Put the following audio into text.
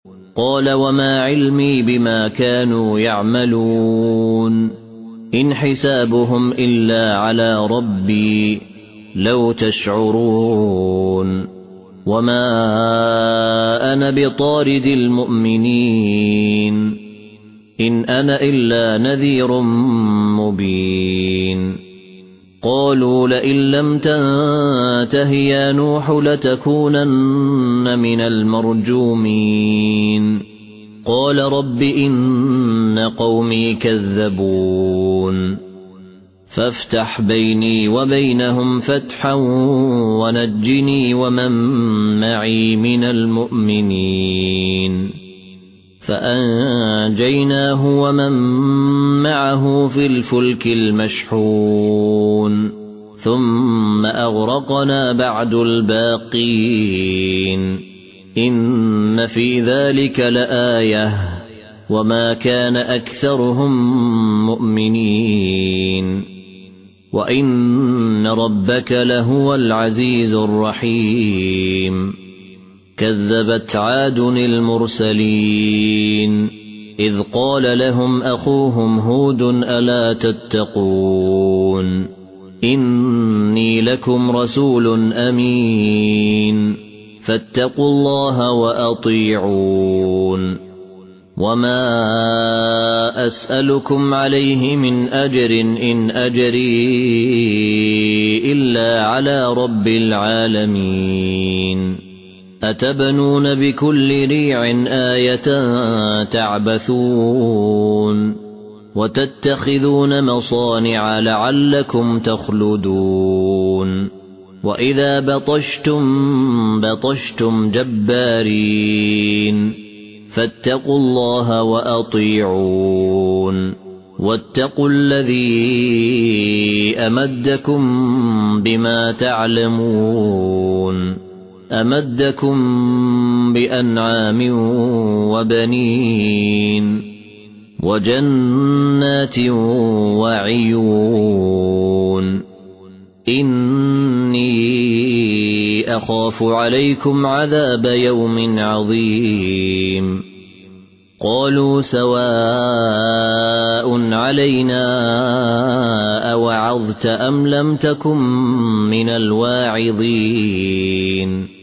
قال وما علمي بما كانوا يعملون إن حسابهم إلا على ربي لو تشعرون وما أنا بطارد المؤمنين إن أنا إلا نذير مبين قالوا لئن لم تنته يا نوح لتكونن من المرجومين قال رب إن قومي كذبون فافتح بيني وبينهم فتحا ونجني ومن معي من المؤمنين فأنجيناه ومن معه في الفلك المشحون ثم أغرقنا بعد الباقين إن في ذلك لآية وما كان أكثرهم مؤمنين وإن ربك لهو العزيز الرحيم كذبت عاد المرسلين إذ قال لهم أخوهم هود ألا تتقون إني لكم رسول أمين فاتقوا الله وأطيعون وما أسألكم عليه من أجر إن أجري إلا على رب العالمين أتبنون بكل ريع آية تعبثون وتتخذون مصانع لعلكم تخلدون وإذا بطشتم جبارين فاتقوا الله وأطيعون واتقوا الذي أمدكم بما تعلمون أمدكم بأنعام وبنين وجنات وعيون إني أخاف عليكم عذاب يوم عظيم قالوا سواء علينا أوعظت أم لم تكن من الواعظين